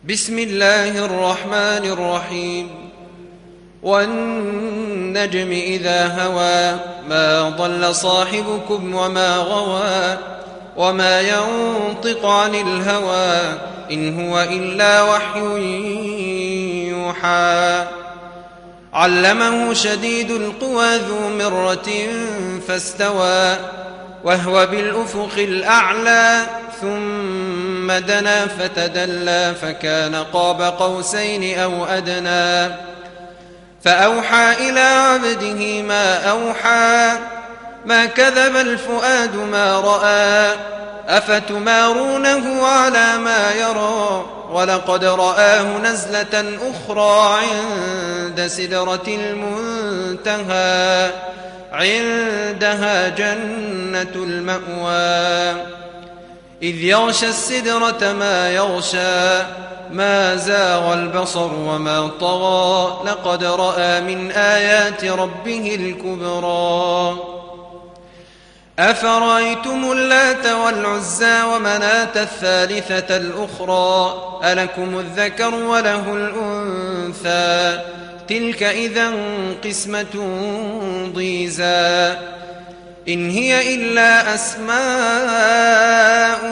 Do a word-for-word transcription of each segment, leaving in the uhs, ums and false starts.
بسم الله الرحمن الرحيم والنجم إذا هوى ما ضل صاحبكم وما غوى وما ينطق عن الهوى إن هو إلا وحي يوحى علمه شديد القوى ذو مرة فاستوى وهو بالأفق الأعلى ثم دنا فتدلى فكان قاب قوسين أو أدنى فأوحى إلى عبده ما أوحى ما كذب الفؤاد ما رأى أفتمارونه على ما يرى ولقد رآه نزلة أخرى عند سدرة المنتهى عندها جنة المأوى إذ يغشى السدرة ما يغشى ما زاغ البصر وما طغى لقد رأى من آيات ربه الكبرى أفرأيتم اللات والعزى ومناة الثالثة الأخرى ألكم الذكر وله الأنثى تلك إذا قسمة ضيزى إن هي إلا أسماء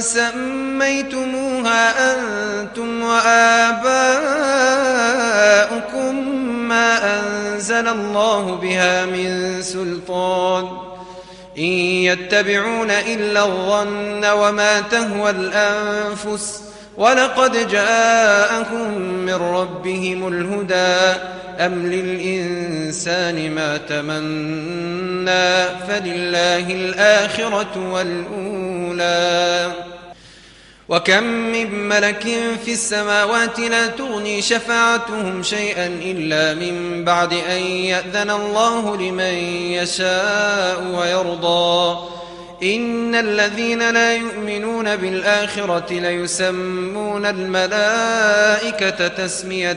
سميتموها أنتم وآباؤكم ما أنزل الله بها من سلطان إن يتبعون إلا الظن وما تهوى الأنفس ولقد جاءهم من ربهم الهدى أم للإنسان ما تمنى فلله الآخرة والأولى وكم من ملك في السماوات لا تغني شفاعتهم شيئا إلا من بعد أن يأذن الله لمن يشاء ويرضى إن الذين لا يؤمنون بالآخرة ليسمون الملائكة تسمية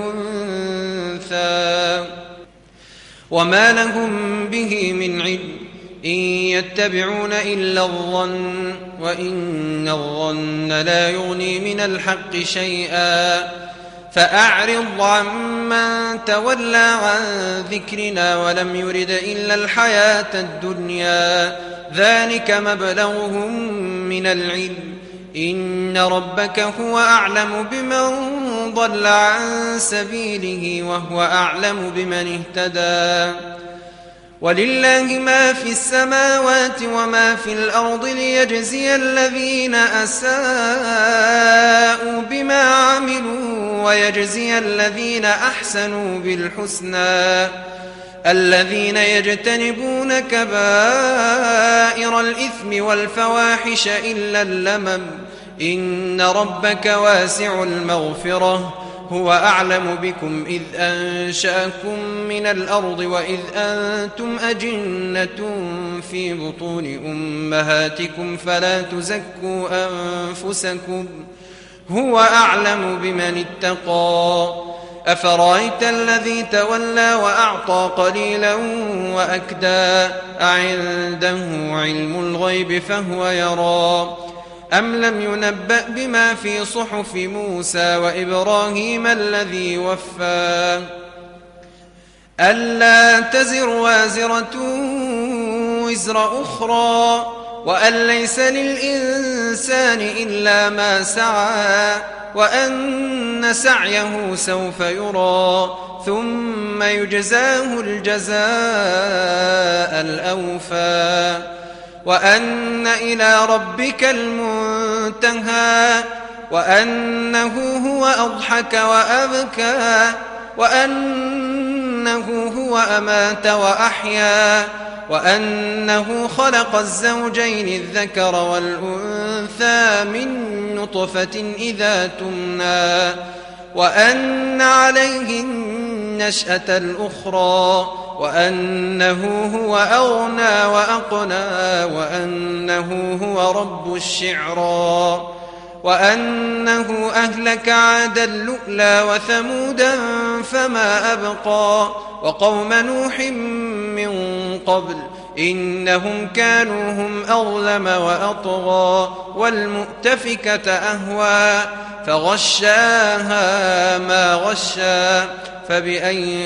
الأنثى وما لهم به من علم إن يتبعون إلا الظن وإن الظن لا يغني من الحق شيئا فأعرض عمن تولى عن ذكرنا ولم يرد إلا الحياة الدنيا ذلك مبلغهم من العلم إن ربك هو أعلم بمن ضل عن سبيله وهو أعلم بمن اهتدى ولله ما في السماوات وما في الأرض ليجزي الذين أساءوا بما عملوا ويجزي الذين أحسنوا بالحسنى الذين يجتنبون كبائر الإثم والفواحش إلا اللمم إن ربك واسع المغفرة هو أعلم بكم إذ أنشأكم من الأرض وإذ أنتم أجنة في بطون أمهاتكم فلا تزكوا أنفسكم هو أعلم بمن اتقى أفرأيت الذي تولى وأعطى قليلا وأكدى أعنده علم الغيب فهو يرى أم لم ينبأ بما في صحف موسى وإبراهيم الذي وفى ألا تزر وازرة وزر أخرى وأن ليس للإنسان إلا ما سعى وأن سعيه سوف يرى ثم يجزاه الجزاء الأوفى وأن إلى ربك المنتهى وأنه هو أضحك وأبكى وأنه هو أمات وأحيا وأنه خلق الزوجين الذكر والأنثى من نطفة إذا تمنى وأن عليه النشأة الأخرى وأنه هو أغنى وأقنى وأنه هو رب الشعرى وأنه أهلك عادا اللؤلى وثمودا فما أبقى وقوم نوح من قبل إنهم كانوا هم أظلم وأطغى والمؤتفكة أهوى فغشاها ما غشا فبأي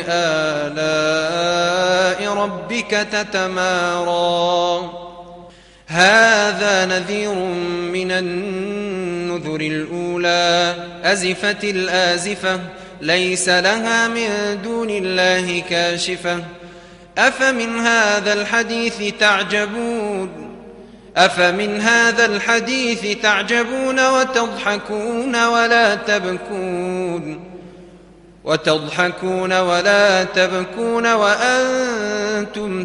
آلاء ربك تتمارى هذا نذير من النذر الأولى أزفت الآزفة ليس لها من دون الله كاشفة أفمن هذا الحديث تعجبون أفمن هذا الحديث تعجبون وتضحكون ولا تبكون وتضحكون ولا تبكون وأنتم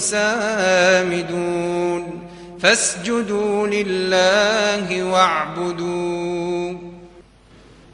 سامدون فاسجدوا لله واعبدوا